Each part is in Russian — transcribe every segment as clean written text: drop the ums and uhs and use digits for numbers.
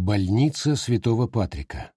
Больница Святого Патрика.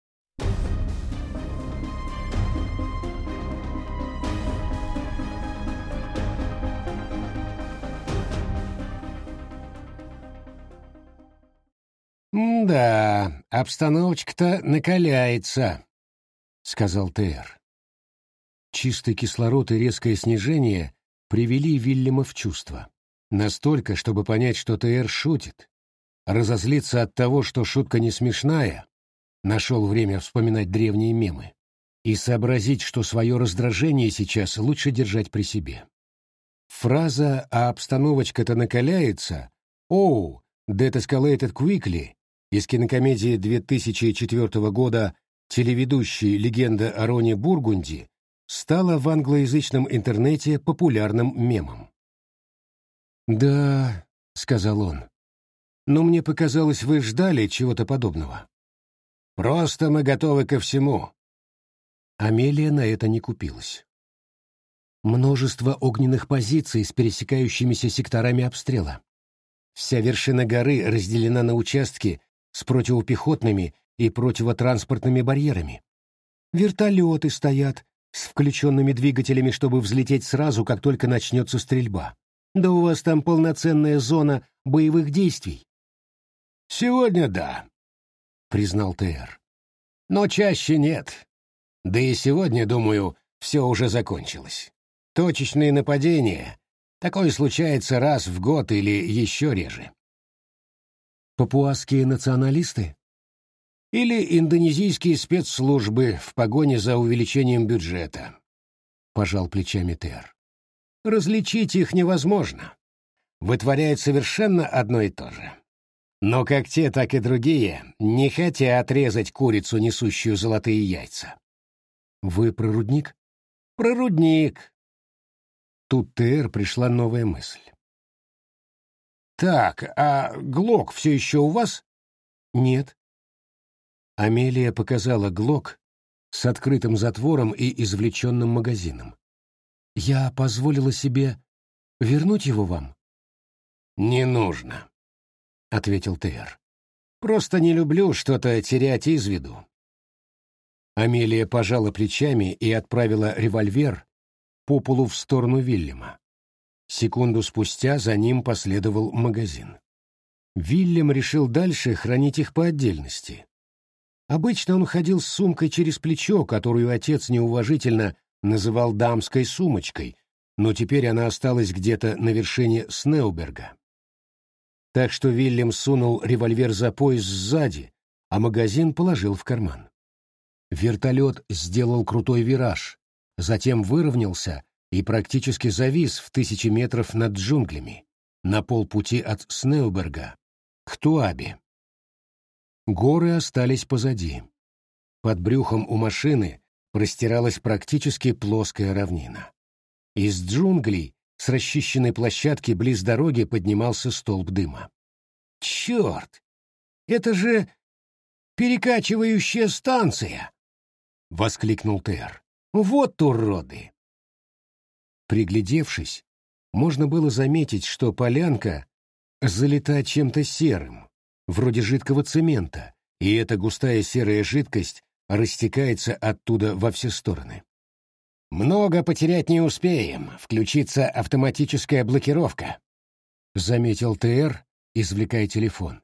«Да, обстановочка-то накаляется», — сказал Т.Р. Чистый кислород и резкое снижение привели Вильяма в чувство. Настолько, чтобы понять, что Т.Р. шутит. Разозлиться от того, что шутка не смешная, нашел время вспоминать древние мемы, и сообразить, что свое раздражение сейчас лучше держать при себе. Фраза «а обстановочка-то накаляется» «Oh, that escalated quickly» из кинокомедии 2004 года телеведущей «Легенда о Роне Бургунди» стала в англоязычном интернете популярным мемом. «Да», — сказал он, — «но мне показалось, вы ждали чего-то подобного». «Просто мы готовы ко всему». Амелия на это не купилась. Множество огненных позиций с пересекающимися секторами обстрела. Вся вершина горы разделена на участки с противопехотными и противотранспортными барьерами. Вертолеты стоят с включенными двигателями, чтобы взлететь сразу, как только начнется стрельба. Да у вас там полноценная зона боевых действий. «Сегодня да», — признал Т.Р. «Но чаще нет. Да и сегодня, думаю, все уже закончилось. Точечные нападения. Такое случается раз в год или еще реже». «Папуасские националисты?» «Или индонезийские спецслужбы в погоне за увеличением бюджета», — пожал плечами Т.Р. «Различить их невозможно. Вытворяют совершенно одно и то же. Но как те, так и другие не хотят резать курицу, несущую золотые яйца». «Вы про рудник?» «Про рудник». Тут Т.Р. пришла новая мысль. «Так, а Глок все еще у вас?» «Нет». Амелия показала Глок с открытым затвором и извлеченным магазином. «Я позволила себе вернуть его вам?» «Не нужно», — ответил Т.Р. «Просто не люблю что-то терять из виду». Амелия пожала плечами и отправила револьвер по полу в сторону Вильяма. Секунду спустя за ним последовал магазин. Вильям решил дальше хранить их по отдельности. Обычно он ходил с сумкой через плечо, которую отец неуважительно называл дамской сумочкой, но теперь она осталась где-то на вершине Снеуберга. Так что Вильям сунул револьвер за пояс сзади, а магазин положил в карман. Вертолет сделал крутой вираж, затем выровнялся и практически завис в 1000 метров над джунглями, на полпути от Снеуберга к Туабе. Горы остались позади. Под брюхом у машины простиралась практически плоская равнина. Из джунглей с расчищенной площадки близ дороги поднимался столб дыма. «Черт! Это же перекачивающая станция!» — воскликнул Т.Р. «Вот уроды!» Приглядевшись, можно было заметить, что полянка залита чем-то серым, вроде жидкого цемента, и эта густая серая жидкость растекается оттуда во все стороны. «Много потерять не успеем, включится автоматическая блокировка», — заметил Т.Р., извлекая телефон.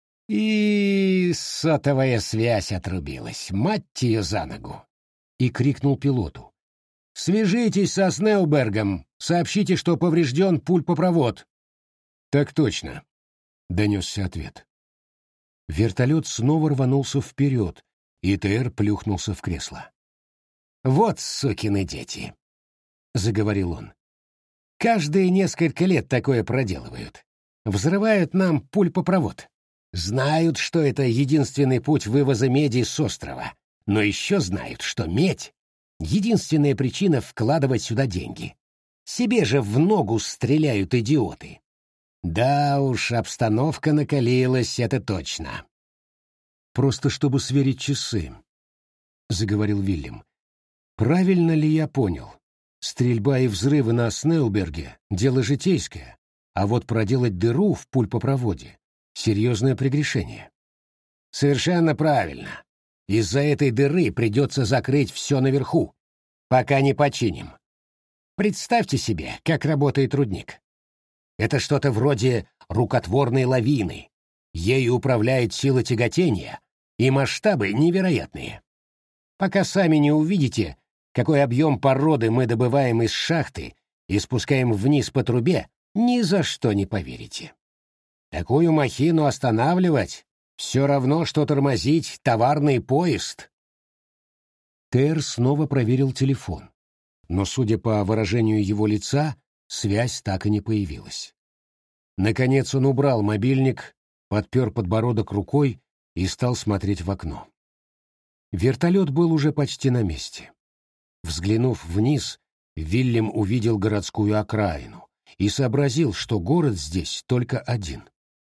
«И сотовая связь отрубилась, мать ее за ногу!» И крикнул пилоту. «Свяжитесь со Снеубергом, сообщите, что поврежден пульпопровод». «Так точно», — донесся ответ. Вертолет снова рванулся вперед, и Т.Р. плюхнулся в кресло. «Вот сукины дети», — заговорил он. «Каждые несколько лет такое проделывают. Взрывают нам пульпопровод. Знают, что это единственный путь вывоза меди с острова, но еще знают, что медь — единственная причина вкладывать сюда деньги. Себе же в ногу стреляют идиоты. Да уж, обстановка накалилась, это точно». «Просто чтобы сверить часы», — заговорил Вильям. «Правильно ли я понял? Стрельба и взрывы на Снеуберге — дело житейское, а вот проделать дыру в пульпопроводе — серьезное прегрешение». Совершенно правильно. Из-за этой дыры придется закрыть все наверху, пока не починим. Представьте себе, как работает рудник. Это что-то вроде рукотворной лавины. Ею управляет сила тяготения, и масштабы невероятные. Пока сами не увидите, какой объем породы мы добываем из шахты и спускаем вниз по трубе, ни за что не поверите. Такую махину останавливать все равно, что тормозить товарный поезд. Тер снова проверил телефон, но, судя по выражению его лица, связь так и не появилась. Наконец он убрал мобильник, подпер подбородок рукой и стал смотреть в окно. Вертолет был уже почти на месте. Взглянув вниз, Вильям увидел городскую окраину и сообразил, что город здесь только один.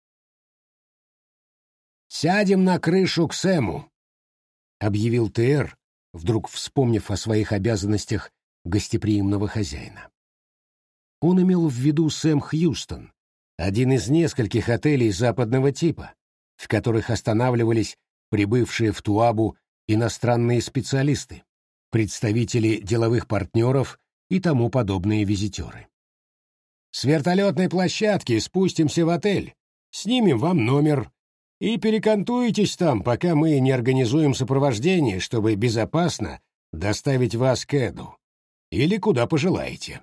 «Сядем на крышу к Сэму», — объявил Т.Р., вдруг вспомнив о своих обязанностях гостеприимного хозяина. Он имел в виду Сэм Хьюстон, один из нескольких отелей западного типа, в которых останавливались прибывшие в Туабу иностранные специалисты, представители деловых партнеров и тому подобные визитеры. «С вертолетной площадки спустимся в отель, снимем вам номер и перекантуетесь там, пока мы не организуем сопровождение, чтобы безопасно доставить вас к Эду. Или куда пожелаете».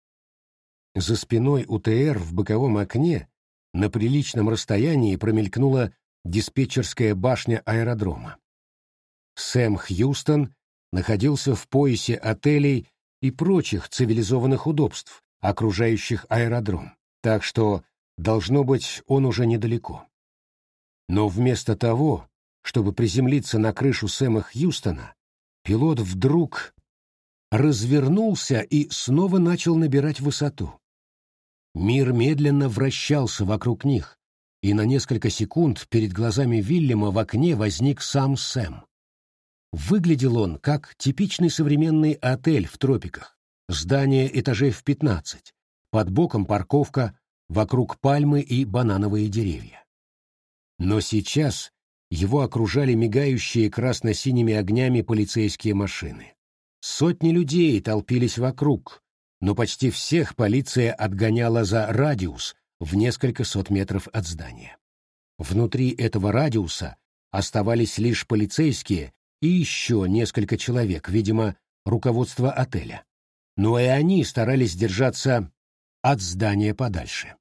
За спиной у ТР в боковом окне на приличном расстоянии промелькнула диспетчерская башня аэродрома. Сэм Хьюстон находился в поясе отелей и прочих цивилизованных удобств, окружающих аэродром, так что, должно быть, он уже недалеко. Но вместо того, чтобы приземлиться на крышу Сэма Хьюстона, пилот вдруг развернулся и снова начал набирать высоту. Мир медленно вращался вокруг них, и на несколько секунд перед глазами Вильяма в окне возник сам Сэм. Выглядел он как типичный современный отель в тропиках, здание этажей в 15, под боком парковка, вокруг пальмы и банановые деревья. Но сейчас его окружали мигающие красно-синими огнями полицейские машины. Сотни людей толпились вокруг, но почти всех полиция отгоняла за радиус в несколько сот метров от здания. Внутри этого радиуса оставались лишь полицейские и еще несколько человек, видимо, руководство отеля. Но и они старались держаться от здания подальше.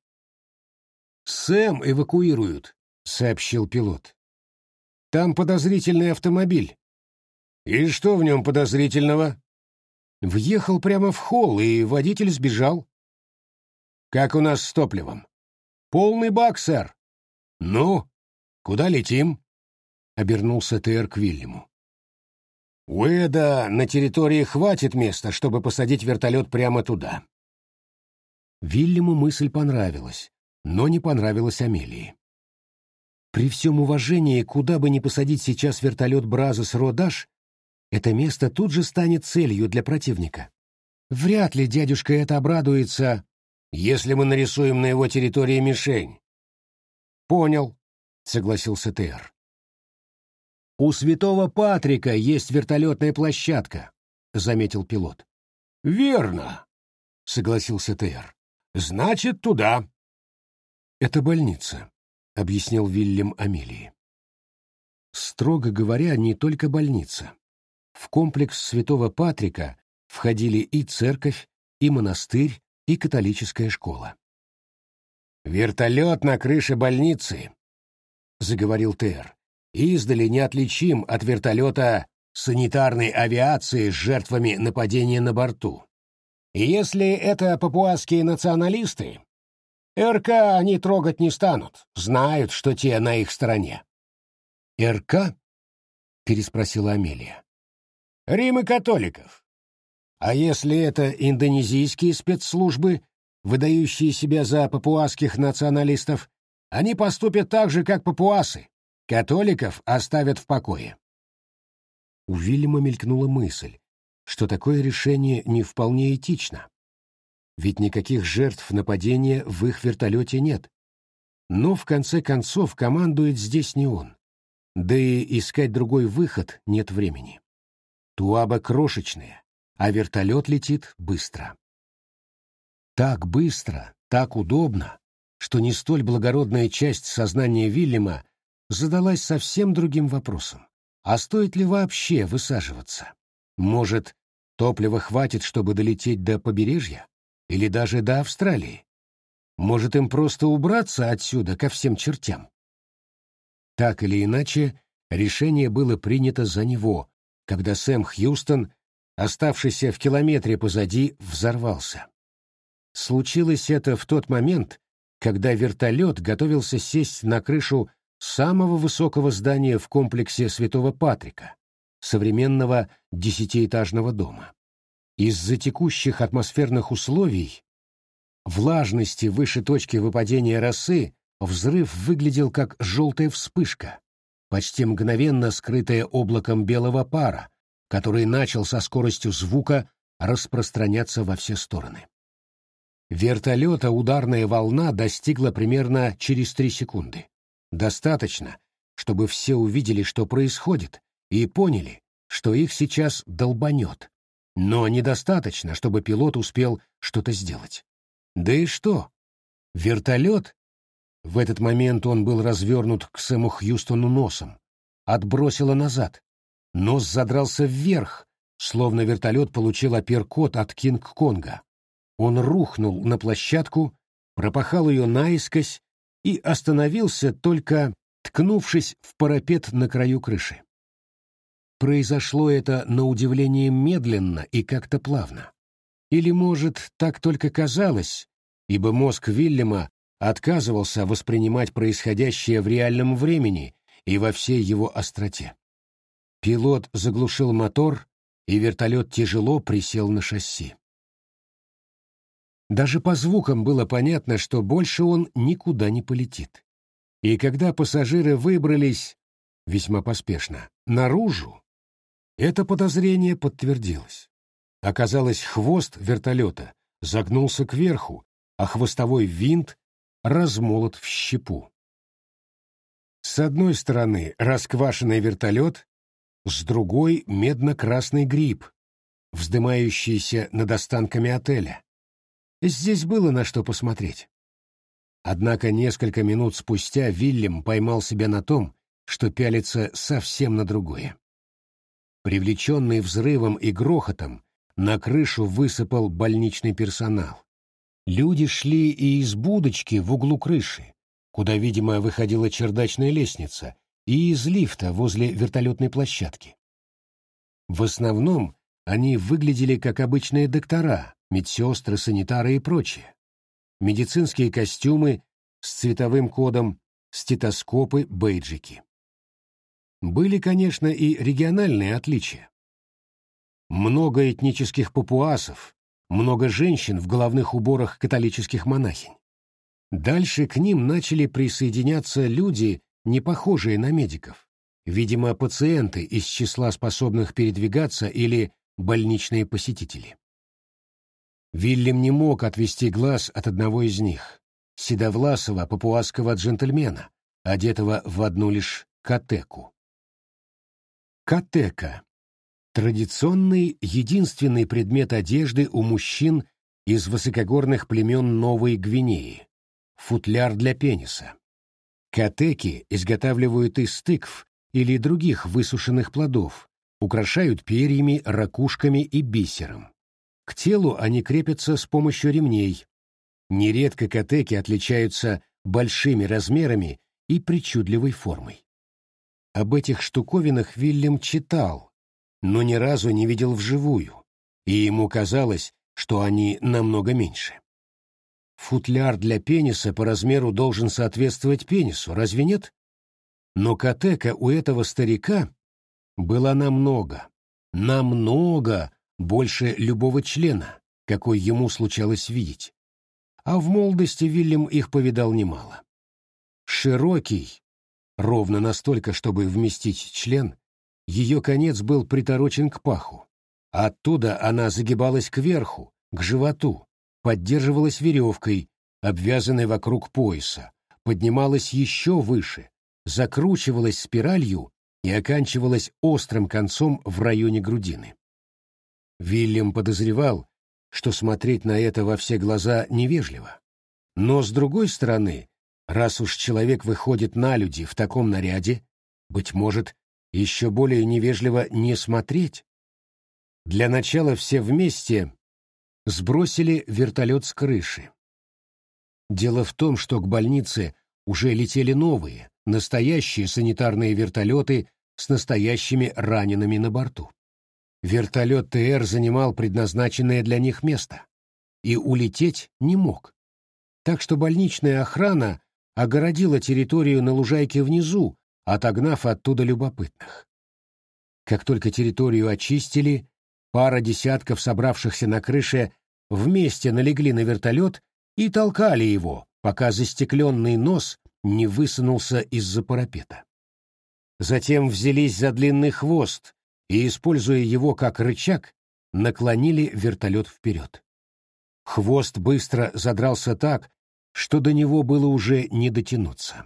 «Сэм эвакуируют», — сообщил пилот. «Там подозрительный автомобиль». «И что в нем подозрительного?» «Въехал прямо в холл, и водитель сбежал». «Как у нас с топливом?» «Полный бак, сэр». «Ну, куда летим?» — обернулся Т.Р. к Вильяму. «У Эда на территории хватит места, чтобы посадить вертолет прямо туда». Вильяму мысль понравилась, но не понравилась Амелии. При всем уважении, куда бы ни посадить сейчас вертолет Бразос Родаш, это место тут же станет целью для противника. Вряд ли дядюшка это обрадуется, если мы нарисуем на его территории мишень. «Понял», — согласился Т.Р. «У Святого Патрика есть вертолетная площадка», — заметил пилот. «Верно», — согласился Т.Р. «Значит, туда». «Это больница», — объяснил Вильям Амелии. Строго говоря, не только больница. В комплекс Святого Патрика входили и церковь, и монастырь, и католическая школа. «Вертолет на крыше больницы», — заговорил Т.Р., «издали неотличим от вертолета санитарной авиации с жертвами нападения на борту. И если это папуасские националисты, РК они трогать не станут, знают, что те на их стороне». «РК?» — переспросила Амелия. «Рим и католиков. А если это индонезийские спецслужбы, выдающие себя за папуасских националистов, они поступят так же, как папуасы. Католиков оставят в покое». У Вильяма мелькнула мысль, что такое решение не вполне этично. Ведь никаких жертв нападения в их вертолете нет. Но, в конце концов, командует здесь не он. Да и искать другой выход нет времени. Туаба крошечная, а вертолет летит быстро. Так быстро, так удобно, что не столь благородная часть сознания Вильяма задалась совсем другим вопросом. А стоит ли вообще высаживаться? Может, топлива хватит, чтобы долететь до побережья? Или даже до Австралии? Может, им просто убраться отсюда ко всем чертям? Так или иначе, решение было принято за него, когда Сэм Хьюстон, оставшийся в километре позади, взорвался. Случилось это в тот момент, когда вертолет готовился сесть на крышу самого высокого здания в комплексе Святого Патрика, современного 10-этажного дома. Из-за текущих атмосферных условий, влажности выше точки выпадения росы, взрыв выглядел как желтая вспышка, почти мгновенно скрытая облаком белого пара, который начал со скоростью звука распространяться во все стороны. Вертолета ударная волна достигла примерно через 3 секунды. Достаточно, чтобы все увидели, что происходит, и поняли, что их сейчас долбанет. Но недостаточно, чтобы пилот успел что-то сделать. Да и что? Вертолет, в этот момент он был развернут к Сэму Хьюстону носом, отбросило назад. Нос задрался вверх, словно вертолет получил апперкот от Кинг-Конга. Он рухнул на площадку, пропахал ее наискось и остановился, только ткнувшись в парапет на краю крыши. Произошло это на удивление медленно и как-то плавно. Или, может, так только казалось, ибо мозг Вильяма отказывался воспринимать происходящее в реальном времени и во всей его остроте. Пилот заглушил мотор, и вертолет тяжело присел на шасси. Даже по звукам было понятно, что больше он никуда не полетит. И когда пассажиры выбрались, весьма поспешно, наружу, это подозрение подтвердилось. Оказалось, хвост вертолета загнулся кверху, а хвостовой винт размолот в щепу. С одной стороны расквашенный вертолет, с другой — медно-красный гриб, вздымающийся над останками отеля. Здесь было на что посмотреть. Однако несколько минут спустя Вильям поймал себя на том, что пялится совсем на другое. Привлеченный взрывом и грохотом, на крышу высыпал больничный персонал. Люди шли и из будочки в углу крыши, куда, видимо, выходила чердачная лестница, и из лифта возле вертолетной площадки. В основном они выглядели как обычные доктора, медсестры, санитары и прочее. Медицинские костюмы с цветовым кодом, стетоскопы, бейджики. Были, конечно, и региональные отличия. Много этнических папуасов, много женщин в головных уборах католических монахинь. Дальше к ним начали присоединяться люди, не похожие на медиков, видимо, пациенты из числа способных передвигаться или больничные посетители. Вильям не мог отвести глаз от одного из них, седовласого папуасского джентльмена, одетого в одну лишь катеку. Катека — традиционный, единственный предмет одежды у мужчин из высокогорных племен Новой Гвинеи, футляр для пениса. Катеки изготавливают из тыкв или других высушенных плодов, украшают перьями, ракушками и бисером. К телу они крепятся с помощью ремней. Нередко катеки отличаются большими размерами и причудливой формой. Об этих штуковинах Вильям читал, но ни разу не видел вживую, и ему казалось, что они намного меньше. Футляр для пениса по размеру должен соответствовать пенису, разве нет? Но катека у этого старика была намного больше любого члена, какой ему случалось видеть. А в молодости Вильям их повидал немало. Широкий, ровно настолько, чтобы вместить член, ее конец был приторочен к паху. Оттуда она загибалась кверху, к животу, поддерживалась веревкой, обвязанной вокруг пояса, поднималась еще выше, закручивалась спиралью и оканчивалась острым концом в районе грудины. Вильям подозревал, что смотреть на это во все глаза невежливо. Но, с другой стороны, раз уж человек выходит на люди в таком наряде, быть может, еще более невежливо не смотреть. Для начала все вместе сбросили вертолет с крыши. Дело в том, что к больнице уже летели новые, настоящие санитарные вертолеты с настоящими ранеными на борту. Вертолет ТР занимал предназначенное для них место и улететь не мог. Так что больничная охрана огородила территорию на лужайке внизу, отогнав оттуда любопытных. Как только территорию очистили, пара десятков собравшихся на крыше вместе налегли на вертолет и толкали его, пока застекленный нос не высунулся из-за парапета. Затем взялись за длинный хвост и, используя его как рычаг, наклонили вертолет вперед. Хвост быстро задрался так, что до него было уже не дотянуться.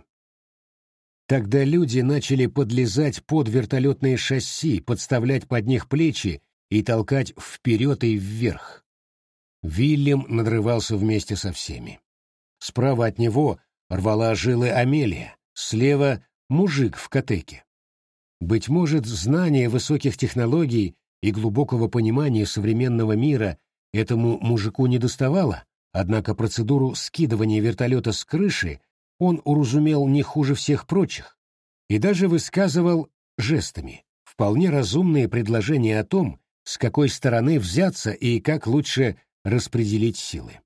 Тогда люди начали подлезать под вертолетные шасси, подставлять под них плечи и толкать вперед и вверх. Вильям надрывался вместе со всеми. Справа от него рвала жилы Амелия, слева — мужик в катеке. Быть может, знание высоких технологий и глубокого понимания современного мира этому мужику не доставало, однако процедуру скидывания вертолета с крыши он уразумел не хуже всех прочих и даже высказывал жестами вполне разумные предложения о том, с какой стороны взяться и как лучше распределить силы.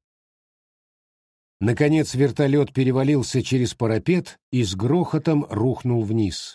Наконец вертолет перевалился через парапет и с грохотом рухнул вниз.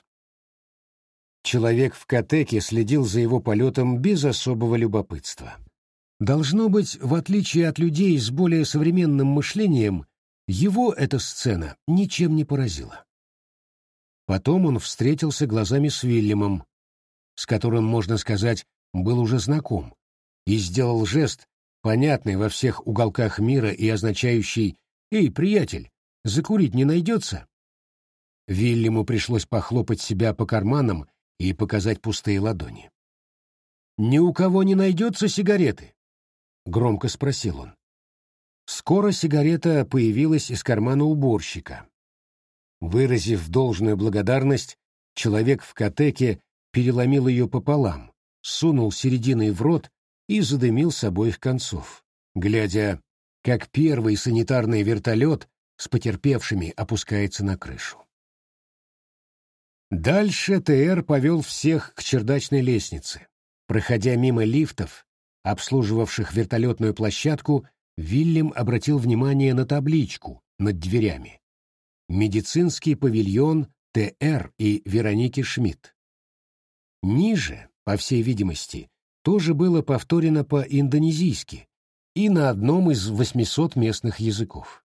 Человек в катеке следил за его полетом без особого любопытства. Должно быть, в отличие от людей с более современным мышлением, его эта сцена ничем не поразила. Потом он встретился глазами с Вильямом, с которым, можно сказать, был уже знаком, и сделал жест, понятный во всех уголках мира и означающий «Эй, приятель, закурить не найдется?» Вильяму пришлось похлопать себя по карманам и показать пустые ладони. «Ни у кого не найдется сигареты?» — громко спросил он. Скоро сигарета появилась из кармана уборщика. Выразив должную благодарность, человек в катеке переломил ее пополам, сунул серединой в рот и задымил с обоих концов, глядя, как первый санитарный вертолет с потерпевшими опускается на крышу. Дальше ТР повел всех к чердачной лестнице. Проходя мимо лифтов, обслуживавших вертолетную площадку, Вильям обратил внимание на табличку над дверями. «Медицинский павильон ТР и Вероники Шмидт». Ниже, по всей видимости, тоже было повторено по-индонезийски и на одном из 800 местных языков.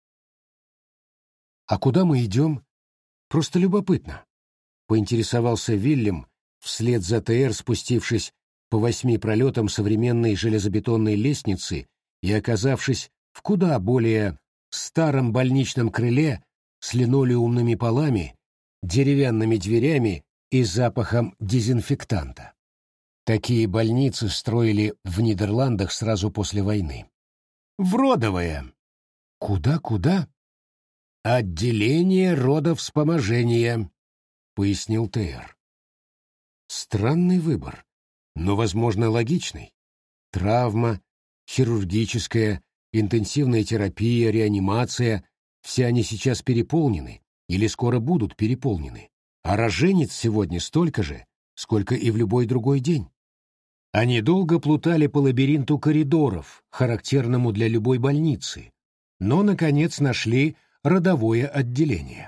«А куда мы идем? Просто любопытно», — поинтересовался Вильям, вслед за ТР спустившись по 8 пролетам современной железобетонной лестницы и оказавшись в куда более старом больничном крыле с линолеумными полами, деревянными дверями и запахом дезинфектанта. Такие больницы строили в Нидерландах сразу после войны. «В родовое». «Куда?» «Отделение родовспоможения», — пояснил ТР. Странный выбор, но, возможно, логичный. Травма, хирургическая, интенсивная терапия, реанимация — все они сейчас переполнены или скоро будут переполнены, а роженец сегодня столько же, сколько и в любой другой день. Они долго плутали по лабиринту коридоров, характерному для любой больницы, но, наконец, нашли родовое отделение.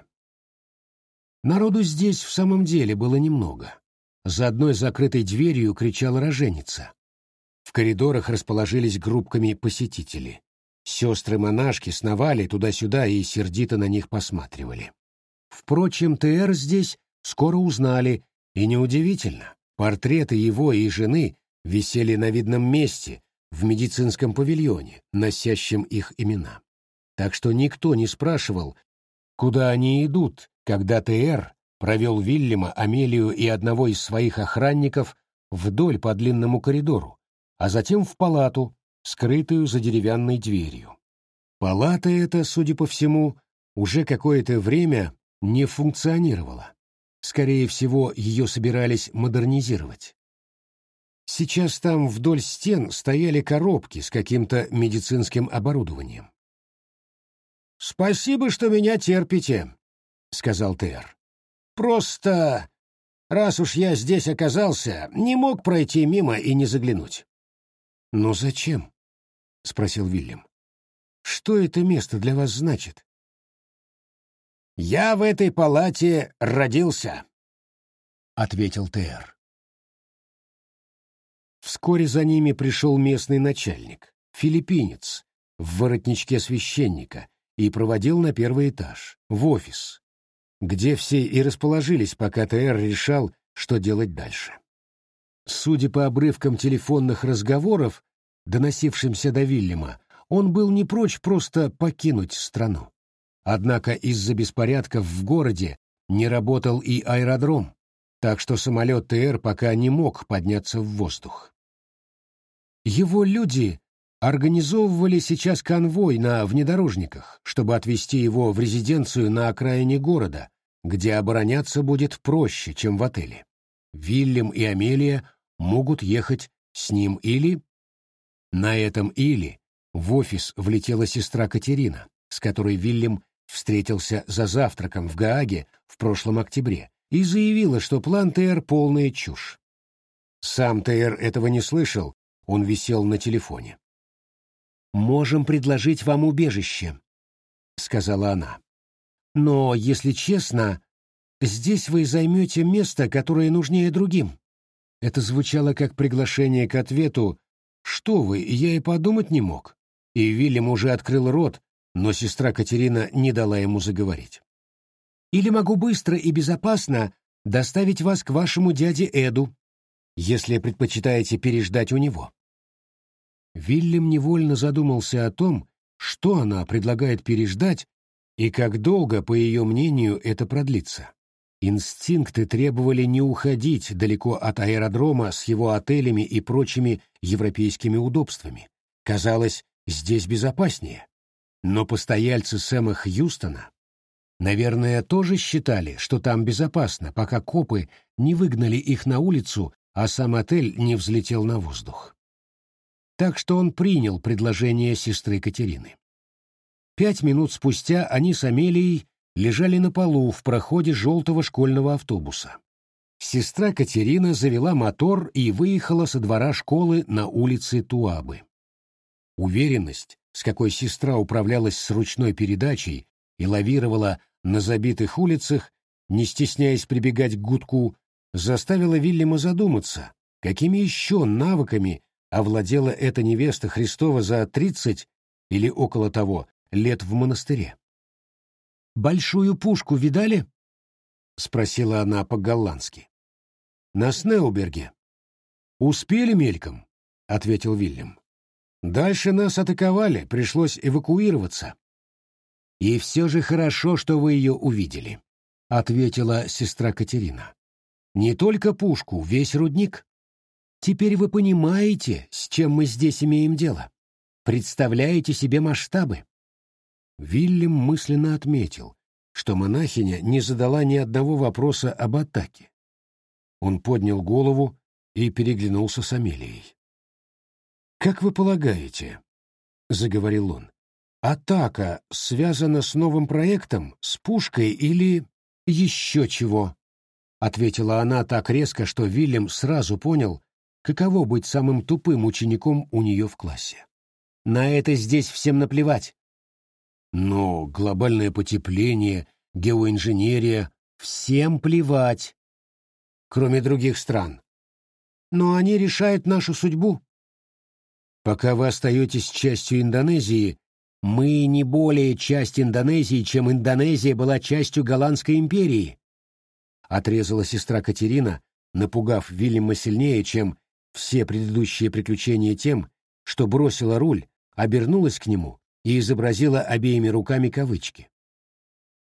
Народу здесь в самом деле было немного. За одной закрытой дверью кричала роженица. В коридорах расположились группками посетители. Сестры-монашки сновали туда-сюда и сердито на них посматривали. Впрочем, ТР здесь скоро узнали, и неудивительно, портреты его и жены висели на видном месте в медицинском павильоне, носящем их имена. Так что никто не спрашивал, куда они идут, когда ТР провел Вильяма, Амелию и одного из своих охранников вдоль по длинному коридору, а затем в палату, скрытую за деревянной дверью. Палата эта, судя по всему, уже какое-то время не функционировала. Скорее всего, ее собирались модернизировать. Сейчас там вдоль стен стояли коробки с каким-то медицинским оборудованием. «Спасибо, что меня терпите», — сказал Тер. «Просто, раз уж я здесь оказался, не мог пройти мимо и не заглянуть». «Но зачем?» — спросил Вильям. «Что это место для вас значит?» «Я в этой палате родился», — ответил Тер. Вскоре за ними пришел местный начальник, филиппинец, в воротничке священника, и проводил на первый этаж, в офис, где все и расположились, пока Тер решал, что делать дальше. Судя по обрывкам телефонных разговоров, доносившимся до Вильяма, он был не прочь просто покинуть страну. Однако из-за беспорядков в городе не работал и аэродром, так что самолет ТР пока не мог подняться в воздух. Его люди организовывали сейчас конвой на внедорожниках, чтобы отвезти его в резиденцию на окраине города, где обороняться будет проще, чем в отеле. Вильям и Амелия могут ехать с ним или... На этом «или» в офис влетела сестра Катерина, с которой Вильям встретился за завтраком в Гааге в прошлом октябре, и заявила, что план ТР — полная чушь. Сам ТР этого не слышал, он висел на телефоне. «Можем предложить вам убежище», — сказала она. «Но, если честно, здесь вы займете место, которое нужнее другим». Это звучало как приглашение к ответу «Что вы, я и подумать не мог». И Вильям уже открыл рот, но сестра Катерина не дала ему заговорить. «Или могу быстро и безопасно доставить вас к вашему дяде Эду, если предпочитаете переждать у него». Вильям невольно задумался о том, что она предлагает переждать и как долго, по ее мнению, это продлится. Инстинкты требовали не уходить далеко от аэродрома с его отелями и прочими европейскими удобствами. Казалось, здесь безопаснее. Но постояльцы Сэма Хьюстона, наверное, тоже считали, что там безопасно, пока копы не выгнали их на улицу, а сам отель не взлетел на воздух. Так что он принял предложение сестры Катерины. 5 минут спустя они с Амелией лежали на полу в проходе желтого школьного автобуса. Сестра Катерина завела мотор и выехала со двора школы на улице Туабы. Уверенность, с какой сестра управлялась с ручной передачей и лавировала на забитых улицах, не стесняясь прибегать к гудку, заставила Вильяма задуматься, какими еще навыками овладела эта невеста Христова за 30 или около того лет в монастыре. «Большую пушку видали?» — спросила она по-голландски. «На Снеуберге». «Успели мельком», — ответил Вильям. «Дальше нас атаковали, пришлось эвакуироваться». «И все же хорошо, что вы ее увидели», — ответила сестра Катерина. «Не только пушку, весь рудник. Теперь вы понимаете, с чем мы здесь имеем дело. Представляете себе масштабы». Вильям мысленно отметил, что монахиня не задала ни одного вопроса об атаке. Он поднял голову и переглянулся с Амелией. «Как вы полагаете, — заговорил он, — атака связана с новым проектом, с пушкой или еще чего?» — ответила она так резко, что Вильям сразу понял, каково быть самым тупым учеником у нее в классе. «На это здесь всем наплевать». «Но глобальное потепление, геоинженерия — всем плевать, кроме других стран. Но они решают нашу судьбу. Пока вы остаетесь частью Индонезии, мы не более часть Индонезии, чем Индонезия была частью Голландской империи», — отрезала сестра Катерина, напугав Вильяма сильнее, чем все предыдущие приключения тем, что бросила руль, обернулась к нему и изобразила обеими руками кавычки.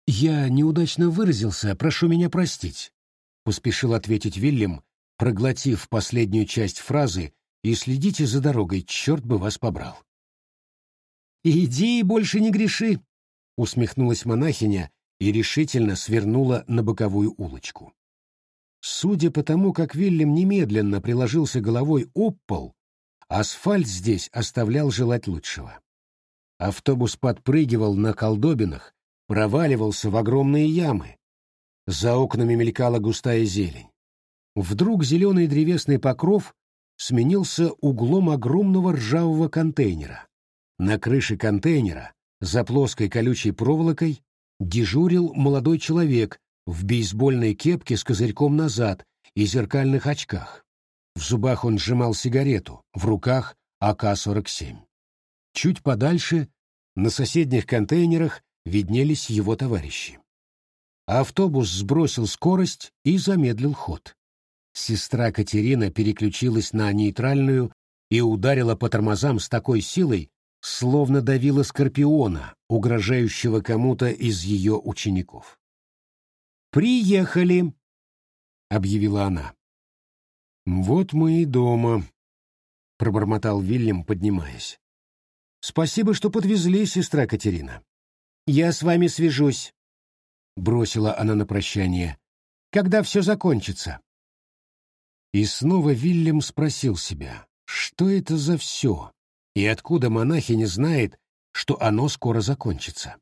«Я неудачно выразился, прошу меня простить», — поспешил ответить Вильям, проглотив последнюю часть фразы, «и следите за дорогой, черт бы вас побрал». «Иди и больше не греши», — усмехнулась монахиня и решительно свернула на боковую улочку. Судя по тому, как Вильям немедленно приложился головой об пол, асфальт здесь оставлял желать лучшего. Автобус подпрыгивал на колдобинах, проваливался в огромные ямы. За окнами мелькала густая зелень. Вдруг зеленый древесный покров сменился углом огромного ржавого контейнера. На крыше контейнера, за плоской колючей проволокой, дежурил молодой человек в бейсбольной кепке с козырьком назад и зеркальных очках. В зубах он сжимал сигарету, в руках АК-47. Чуть подальше, на соседних контейнерах, виднелись его товарищи. Автобус сбросил скорость и замедлил ход. Сестра Катерина переключилась на нейтральную и ударила по тормозам с такой силой, словно давила скорпиона, угрожающего кому-то из ее учеников. «Приехали!» — объявила она. «Вот мы и дома», — пробормотал Вильям, поднимаясь. «Спасибо, что подвезли, сестра Катерина». «Я с вами свяжусь», — бросила она на прощание, — «когда все закончится». И снова Вильям спросил себя, что это за все, и откуда монахиня знает, что оно скоро закончится.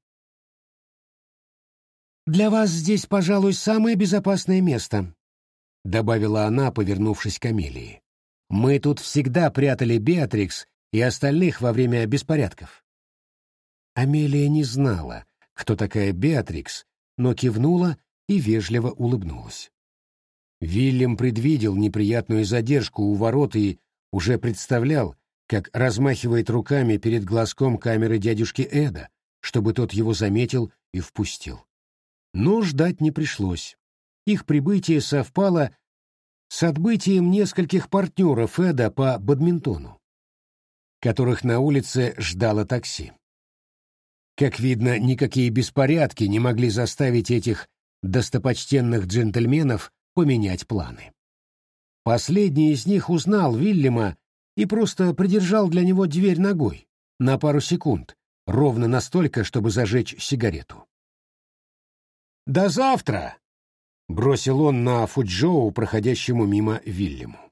«Для вас здесь, пожалуй, самое безопасное место», — добавила она, повернувшись к Амелии. «Мы тут всегда прятали Беатрикс и остальных во время беспорядков». Амелия не знала, кто такая Беатрикс, но кивнула и вежливо улыбнулась. Вильям предвидел неприятную задержку у ворот и уже представлял, как размахивает руками перед глазком камеры дядюшки Эда, чтобы тот его заметил и впустил. Но ждать не пришлось. Их прибытие совпало с отбытием нескольких партнеров Эда по бадминтону, которых на улице ждало такси. Как видно, никакие беспорядки не могли заставить этих достопочтенных джентльменов поменять планы. Последний из них узнал Вильяма и просто придержал для него дверь ногой на пару секунд, ровно настолько, чтобы зажечь сигарету. «До завтра!» — бросил он на Фуджоу, проходящему мимо Вильяму.